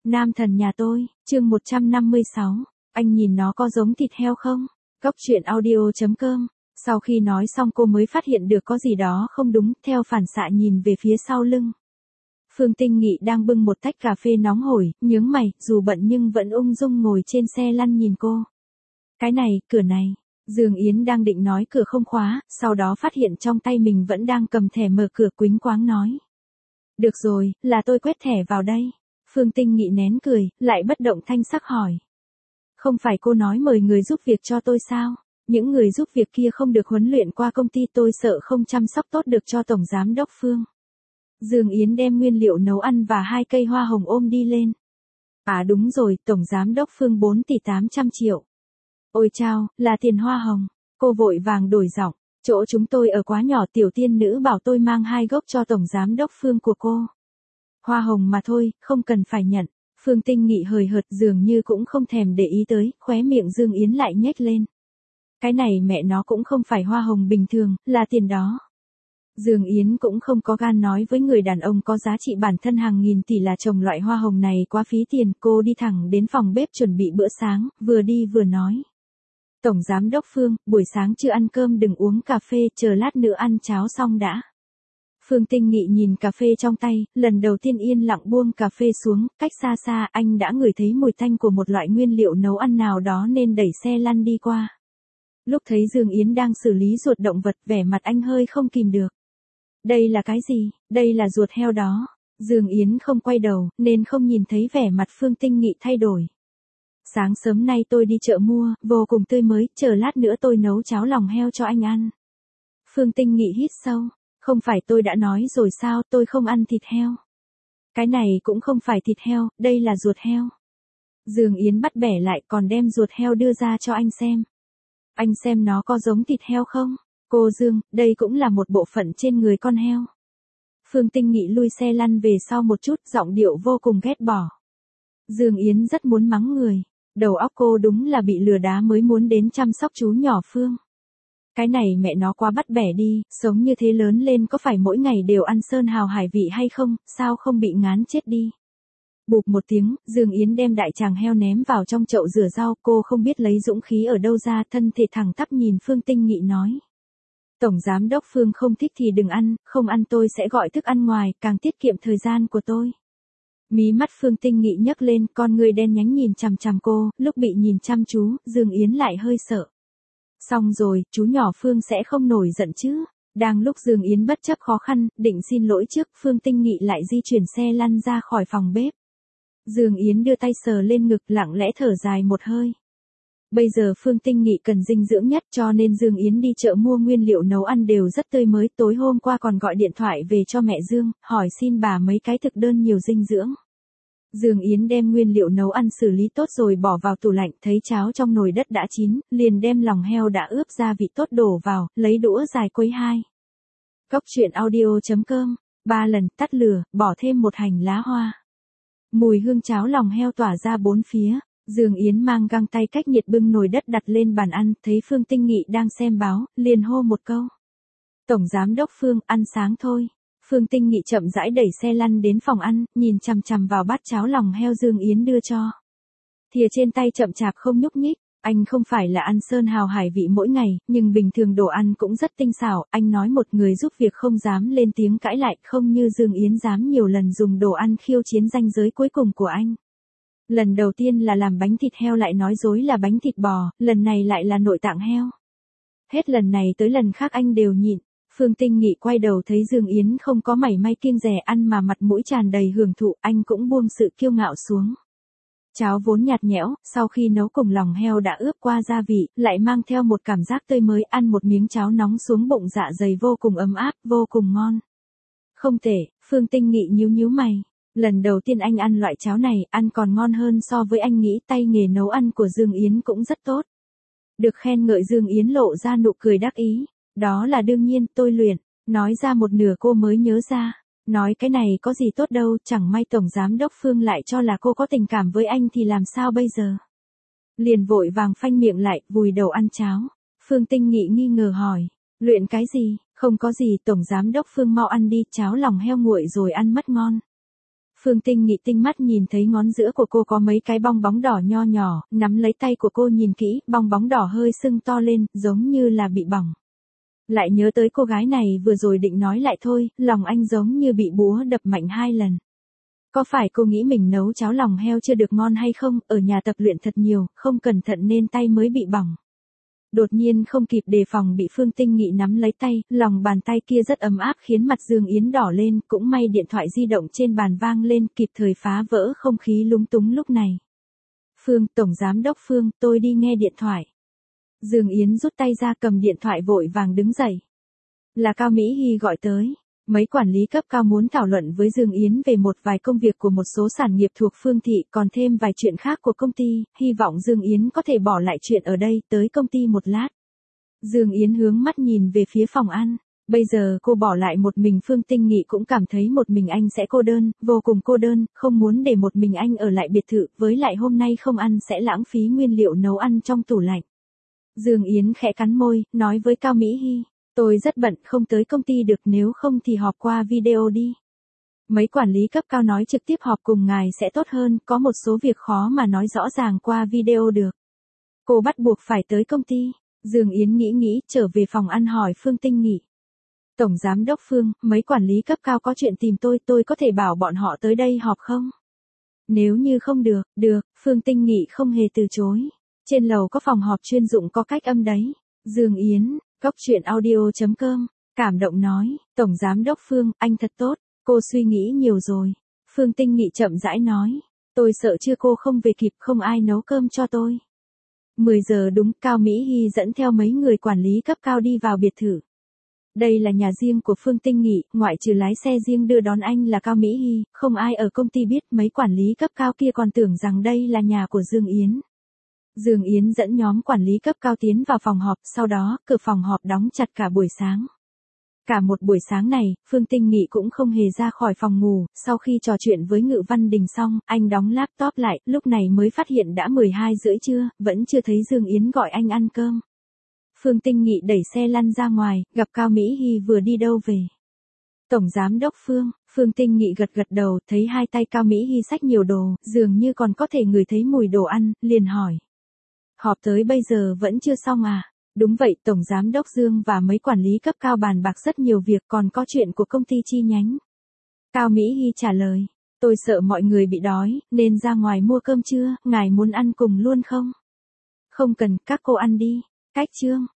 Nam thần nhà tôi, chương 156, anh nhìn nó có giống thịt heo không? Góc truyện audio.com. Sau khi nói xong cô mới phát hiện được có gì đó không đúng, theo phản xạ nhìn về phía sau lưng. Phương Tinh Nghị đang bưng một tách cà phê nóng hổi, nhướng mày, dù bận nhưng vẫn ung dung ngồi trên xe lăn nhìn cô. Cái này, cửa này. Dương Yến đang định nói cửa không khóa, sau đó phát hiện trong tay mình vẫn đang cầm thẻ mở cửa, quýnh quáng nói. Được rồi, là tôi quét thẻ vào đây. Phương Tinh Nghị nén cười, lại bất động thanh sắc hỏi. Không phải cô nói mời người giúp việc cho tôi sao? Những người giúp việc kia không được huấn luyện qua công ty, tôi sợ không chăm sóc tốt được cho Tổng Giám Đốc Phương. Dương Yến đem nguyên liệu nấu ăn và 2 cây hoa hồng ôm đi lên. À đúng rồi, Tổng Giám Đốc Phương 4 tỷ 800 triệu. Ôi chao, là tiền hoa hồng. Cô vội vàng đổi giọng. Chỗ chúng tôi ở quá nhỏ, tiểu tiên nữ bảo tôi mang 2 gốc cho Tổng Giám Đốc Phương của cô. Hoa hồng mà thôi, không cần phải nhận. Phương Tinh Nghị hời hợt, dường như cũng không thèm để ý tới, khóe miệng Dương Yến lại nhếch lên. Cái này mẹ nó cũng không phải hoa hồng bình thường, là tiền đó. Dương Yến cũng không có gan nói với người đàn ông có giá trị bản thân hàng nghìn tỷ là trồng loại hoa hồng này quá phí tiền. Cô đi thẳng đến phòng bếp chuẩn bị bữa sáng, vừa đi vừa nói. Tổng Giám Đốc Phương, buổi sáng chưa ăn cơm đừng uống cà phê, chờ lát nữa ăn cháo xong đã. Phương Tinh Nghị nhìn cà phê trong tay, lần đầu tiên yên lặng buông cà phê xuống, cách xa xa anh đã ngửi thấy mùi tanh của một loại nguyên liệu nấu ăn nào đó nên đẩy xe lăn đi qua. Lúc thấy Dương Yến đang xử lý ruột động vật, vẻ mặt anh hơi không kìm được. Đây là cái gì? Đây là ruột heo đó. Dương Yến không quay đầu, nên không nhìn thấy vẻ mặt Phương Tinh Nghị thay đổi. Sáng sớm nay tôi đi chợ mua, vô cùng tươi mới, chờ lát nữa tôi nấu cháo lòng heo cho anh ăn. Phương Tinh Nghị hít sâu. Không phải tôi đã nói rồi sao, tôi không ăn thịt heo. Cái này cũng không phải thịt heo, đây là ruột heo. Dương Yến bắt bẻ lại, còn đem ruột heo đưa ra cho anh xem. Anh xem nó có giống thịt heo không? Cô Dương, đây cũng là một bộ phận trên người con heo. Phương Tinh Nghị lui xe lăn về sau một chút, giọng điệu vô cùng ghét bỏ. Dương Yến rất muốn mắng người. Đầu óc cô đúng là bị lừa đá mới muốn đến chăm sóc chú nhỏ Phương. Cái này mẹ nó quá bắt bẻ đi, sống như thế lớn lên có phải mỗi ngày đều ăn sơn hào hải vị hay không, sao không bị ngán chết đi. Bụp một tiếng, Dương Yến đem đại tràng heo ném vào trong chậu rửa rau, cô không biết lấy dũng khí ở đâu ra, thân thể thẳng tắp nhìn Phương Tinh Nghị nói. Tổng Giám Đốc Phương không thích thì đừng ăn, không ăn tôi sẽ gọi thức ăn ngoài, càng tiết kiệm thời gian của tôi. Mí mắt Phương Tinh Nghị nhấc lên, con người đen nhánh nhìn chằm chằm cô, lúc bị nhìn chăm chú, Dương Yến lại hơi sợ. Xong rồi, chú nhỏ Phương sẽ không nổi giận chứ. Đang lúc Dương Yến bất chấp khó khăn, định xin lỗi trước, Phương Tinh Nghị lại di chuyển xe lăn ra khỏi phòng bếp. Dương Yến đưa tay sờ lên ngực, lặng lẽ thở dài một hơi. Bây giờ Phương Tinh Nghị cần dinh dưỡng nhất, cho nên Dương Yến đi chợ mua nguyên liệu nấu ăn đều rất tươi mới. Tối hôm qua còn gọi điện thoại về cho mẹ Dương, hỏi xin bà mấy cái thực đơn nhiều dinh dưỡng. Dương Yến đem nguyên liệu nấu ăn xử lý tốt rồi bỏ vào tủ lạnh, thấy cháo trong nồi đất đã chín, liền đem lòng heo đã ướp gia vị tốt đổ vào, lấy đũa dài quấy 2. Góc truyện audio.com, 3 lần, tắt lửa, bỏ thêm một hành lá hoa. Mùi hương cháo lòng heo tỏa ra bốn phía. Dương Yến mang găng tay cách nhiệt bưng nồi đất đặt lên bàn ăn, thấy Phương Tinh Nghị đang xem báo, liền hô một câu. Tổng Giám Đốc Phương, ăn sáng thôi. Phương Tinh Nghị chậm rãi đẩy xe lăn đến phòng ăn, nhìn chằm chằm vào bát cháo lòng heo Dương Yến đưa cho. Thìa trên tay chậm chạp không nhúc nhích, anh không phải là ăn sơn hào hải vị mỗi ngày, nhưng bình thường đồ ăn cũng rất tinh xảo, anh nói một người giúp việc không dám lên tiếng cãi lại, không như Dương Yến dám nhiều lần dùng đồ ăn khiêu chiến ranh giới cuối cùng của anh. Lần đầu tiên là làm bánh thịt heo lại nói dối là bánh thịt bò, lần này lại là nội tạng heo. Hết lần này tới lần khác anh đều nhịn. Phương Tinh Nghị quay đầu thấy Dương Yến không có mảy may kiêng dè ăn mà mặt mũi tràn đầy hưởng thụ, anh cũng buông sự kiêu ngạo xuống. Cháo vốn nhạt nhẽo, sau khi nấu cùng lòng heo đã ướp qua gia vị, lại mang theo một cảm giác tươi mới, ăn một miếng cháo nóng xuống bụng dạ dày vô cùng ấm áp, vô cùng ngon. Không tệ, Phương Tinh Nghị nhíu nhíu mày. Lần đầu tiên anh ăn loại cháo này, ăn còn ngon hơn so với anh nghĩ, tay nghề nấu ăn của Dương Yến cũng rất tốt. Được khen ngợi Dương Yến lộ ra nụ cười đắc ý. Đó là đương nhiên, tôi luyện. Nói ra một nửa cô mới nhớ ra. Nói cái này có gì tốt đâu, chẳng may Tổng Giám Đốc Phương lại cho là cô có tình cảm với anh thì làm sao bây giờ. Liền vội vàng phanh miệng lại, vùi đầu ăn cháo. Phương Tinh Nghị nghi ngờ hỏi. Luyện cái gì? Không có gì, Tổng Giám Đốc Phương mau ăn đi, cháo lòng heo nguội rồi ăn mất ngon. Phương Tinh Nghị tinh mắt nhìn thấy ngón giữa của cô có mấy cái bong bóng đỏ nho nhỏ, nắm lấy tay của cô nhìn kỹ, bong bóng đỏ hơi sưng to lên, giống như là bị bỏng. Lại nhớ tới cô gái này vừa rồi định nói lại thôi, lòng anh giống như bị búa đập mạnh 2 lần. Có phải cô nghĩ mình nấu cháo lòng heo chưa được ngon hay không, ở nhà tập luyện thật nhiều, không cẩn thận nên tay mới bị bỏng. Đột nhiên không kịp đề phòng bị Phương Tinh Nghị nắm lấy tay, lòng bàn tay kia rất ấm áp khiến mặt Dương Yến đỏ lên, cũng may điện thoại di động trên bàn vang lên kịp thời phá vỡ không khí lúng túng lúc này. Phương, Tổng Giám đốc Phương, tôi đi nghe điện thoại. Dương Yến rút tay ra cầm điện thoại vội vàng đứng dậy. Là Cao Mỹ Hy gọi tới. Mấy quản lý cấp cao muốn thảo luận với Dương Yến về một vài công việc của một số sản nghiệp thuộc Phương Thị, còn thêm vài chuyện khác của công ty, hy vọng Dương Yến có thể bỏ lại chuyện ở đây, tới công ty một lát. Dương Yến hướng mắt nhìn về phía phòng ăn. Bây giờ cô bỏ lại một mình Phương Tinh Nghị cũng cảm thấy một mình anh sẽ cô đơn, vô cùng cô đơn, không muốn để một mình anh ở lại biệt thự, với lại hôm nay không ăn sẽ lãng phí nguyên liệu nấu ăn trong tủ lạnh. Dương Yến khẽ cắn môi, nói với Cao Mỹ Hy. Tôi rất bận không tới công ty được, nếu không thì họp qua video đi. Mấy quản lý cấp cao nói trực tiếp họp cùng ngài sẽ tốt hơn, có một số việc khó mà nói rõ ràng qua video được. Cô bắt buộc phải tới công ty. Dương Yến nghĩ trở về phòng ăn hỏi Phương Tinh Nghị. Tổng Giám đốc Phương, mấy quản lý cấp cao có chuyện tìm tôi có thể bảo bọn họ tới đây họp không? Nếu như không được, Phương Tinh Nghị không hề từ chối. Trên lầu có phòng họp chuyên dụng có cách âm đấy. Dương Yến. Góc chuyện audio.com, cảm động nói, Tổng Giám đốc Phương, anh thật tốt, cô suy nghĩ nhiều rồi. Phương Tinh Nghị chậm rãi nói, tôi sợ chưa cô không về kịp, không ai nấu cơm cho tôi. 10 giờ đúng, Cao Mỹ Hy dẫn theo mấy người quản lý cấp cao đi vào biệt thự. Đây là nhà riêng của Phương Tinh Nghị, ngoại trừ lái xe riêng đưa đón anh là Cao Mỹ Hy, không ai ở công ty biết, mấy quản lý cấp cao kia còn tưởng rằng đây là nhà của Dương Yến. Dương Yến dẫn nhóm quản lý cấp cao tiến vào phòng họp, sau đó, cửa phòng họp đóng chặt cả buổi sáng. Cả một buổi sáng này, Phương Tinh Nghị cũng không hề ra khỏi phòng ngủ, sau khi trò chuyện với Ngự Văn Đình xong, anh đóng laptop lại, lúc này mới phát hiện đã 12 rưỡi trưa, vẫn chưa thấy Dương Yến gọi anh ăn cơm. Phương Tinh Nghị đẩy xe lăn ra ngoài, gặp Cao Mỹ Hy vừa đi đâu về. Tổng Giám đốc Phương, Phương Tinh Nghị gật đầu, thấy hai tay Cao Mỹ Hy xách nhiều đồ, dường như còn có thể ngửi thấy mùi đồ ăn, liền hỏi. Họp tới bây giờ vẫn chưa xong à? Đúng vậy, Tổng Giám đốc Dương và mấy quản lý cấp cao bàn bạc rất nhiều việc, còn có chuyện của công ty chi nhánh. Cao Mỹ Hy trả lời, tôi sợ mọi người bị đói, nên ra ngoài mua cơm trưa, ngài muốn ăn cùng luôn không? Không cần, các cô ăn đi. Cách chương.